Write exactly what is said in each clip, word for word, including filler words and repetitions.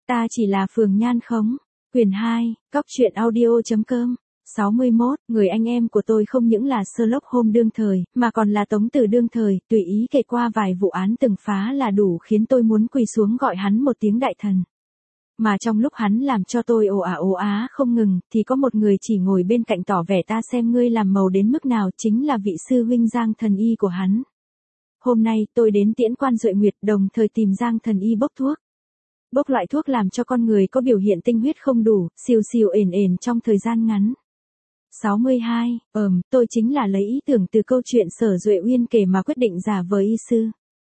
Ta chỉ là Phường Nhan Khống. Quyền hai, Cóc truyện audio chấm com. sáu mươi mốt, người anh em của tôi không những là Sherlock Holmes đương thời, mà còn là Tống Tử đương thời, tùy ý kể qua vài vụ án từng phá là đủ khiến tôi muốn quỳ xuống gọi hắn một tiếng đại thần. Mà trong lúc hắn làm cho tôi ồ ả ồ á không ngừng, thì có một người chỉ ngồi bên cạnh tỏ vẻ ta xem ngươi làm màu đến mức nào, chính là vị sư huynh Giang Thần Y của hắn. Hôm nay tôi đến tiễn Quan Duệ Nguyệt, đồng thời tìm Giang Thần Y bốc thuốc. Bốc loại thuốc làm cho con người có biểu hiện tinh huyết không đủ, xìu xìu ền ền trong thời gian ngắn. sáu mươi hai, ờm, tôi chính là lấy ý tưởng từ câu chuyện Sở Duệ Uyên kể mà quyết định giả vờ y sư.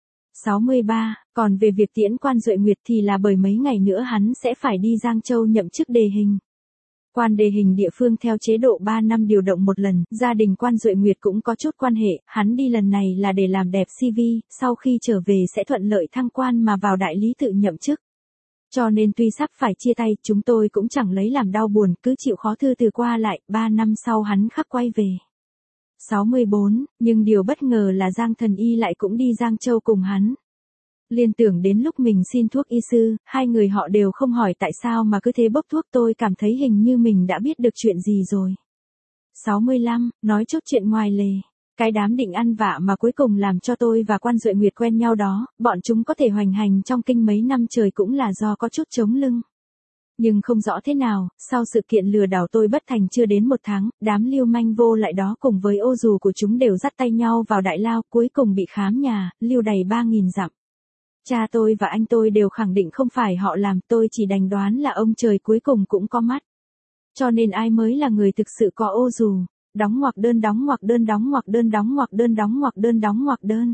sáu mươi ba, còn về việc tiễn Quan Duệ Nguyệt thì là bởi mấy ngày nữa hắn sẽ phải đi Giang Châu nhậm chức đề hình. Quan đề hình địa phương theo chế độ ba năm điều động một lần, gia đình Quan Duệ Nguyệt cũng có chút quan hệ, hắn đi lần này là để làm đẹp xê vê, sau khi trở về sẽ thuận lợi thăng quan mà vào đại lý tự nhậm chức. Cho nên tuy sắp phải chia tay, chúng tôi cũng chẳng lấy làm đau buồn, cứ chịu khó thư từ qua lại, ba năm sau hắn khắc quay về. sáu mươi bốn, nhưng điều bất ngờ là Giang Thần Y lại cũng đi Giang Châu cùng hắn. Liên tưởng đến lúc mình xin thuốc y sư, hai người họ đều không hỏi tại sao mà cứ thế bốc thuốc, tôi cảm thấy hình như mình đã biết được chuyện gì rồi. sáu mươi lăm, nói chút chuyện ngoài lề. Cái đám định ăn vạ mà cuối cùng làm cho tôi và Quan Duệ Nguyệt quen nhau đó, bọn chúng có thể hoành hành trong kinh mấy năm trời cũng là do có chút chống lưng. Nhưng không rõ thế nào, sau sự kiện lừa đảo tôi bất thành chưa đến một tháng, đám lưu manh vô lại đó cùng với ô dù của chúng đều dắt tay nhau vào đại lao, cuối cùng bị khám nhà, lưu đầy ba nghìn dặm. Cha tôi và anh tôi đều khẳng định không phải họ làm, tôi chỉ đành đoán là ông trời cuối cùng cũng có mắt. Cho nên ai mới là người thực sự có ô dù. Đóng ngoặc đơn đóng ngoặc đơn đóng ngoặc đơn đóng ngoặc đơn đóng ngoặc đơn đóng ngoặc đơn.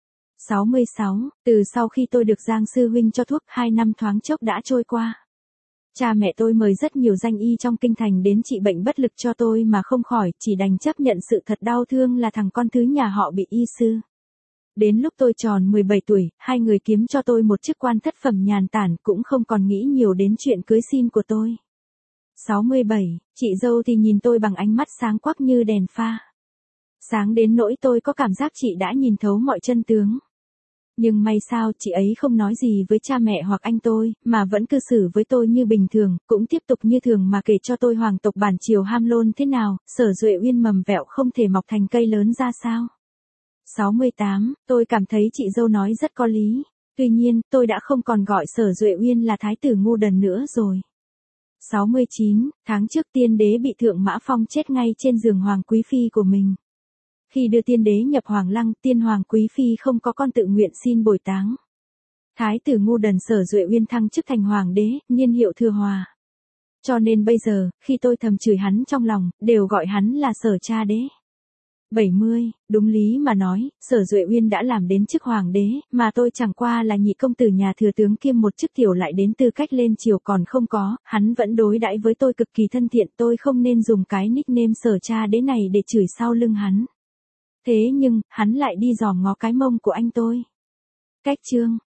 sáu mươi sáu, từ sau khi tôi được Giang sư huynh cho thuốc, hai năm thoáng chốc đã trôi qua. Cha mẹ tôi mời rất nhiều danh y trong kinh thành đến trị bệnh bất lực cho tôi mà không khỏi, chỉ đành chấp nhận sự thật đau thương là thằng con thứ nhà họ bị y sư. Đến lúc tôi tròn mười bảy tuổi, hai người kiếm cho tôi một chức quan thất phẩm nhàn tản, cũng không còn nghĩ nhiều đến chuyện cưới xin của tôi. sáu mươi bảy, chị dâu thì nhìn tôi bằng ánh mắt sáng quắc như đèn pha. Sáng đến nỗi tôi có cảm giác chị đã nhìn thấu mọi chân tướng. Nhưng may sao chị ấy không nói gì với cha mẹ hoặc anh tôi, mà vẫn cư xử với tôi như bình thường, cũng tiếp tục như thường mà kể cho tôi hoàng tộc bản triều ham lôn thế nào, Sở Duệ Uyên mầm vẹo không thể mọc thành cây lớn ra sao. sáu mươi tám, tôi cảm thấy chị dâu nói rất có lý. Tuy nhiên, tôi đã không còn gọi Sở Duệ Uyên là thái tử ngu đần nữa rồi. sáu mươi chín, tháng trước tiên đế bị Thượng Mã Phong chết ngay trên giường hoàng quý phi của mình. Khi đưa tiên đế nhập hoàng lăng, tiên hoàng quý phi không có con tự nguyện xin bồi táng. Thái tử ngu đần Sở Duệ Uyên thăng chức thành hoàng đế, niên hiệu Thừa Hòa. Cho nên bây giờ, khi tôi thầm chửi hắn trong lòng, đều gọi hắn là Sở cha đế. bảy mươi, đúng lý mà nói, Sở Duệ Uyên đã làm đến chức hoàng đế, mà tôi chẳng qua là nhị công tử nhà thừa tướng kiêm một chức tiểu lại đến tư cách lên triều còn không có, hắn vẫn đối đãi với tôi cực kỳ thân thiện, tôi không nên dùng cái nickname Sở cha đế này để chửi sau lưng hắn. Thế nhưng, hắn lại đi dòm ngó cái mông của anh tôi. Cách chương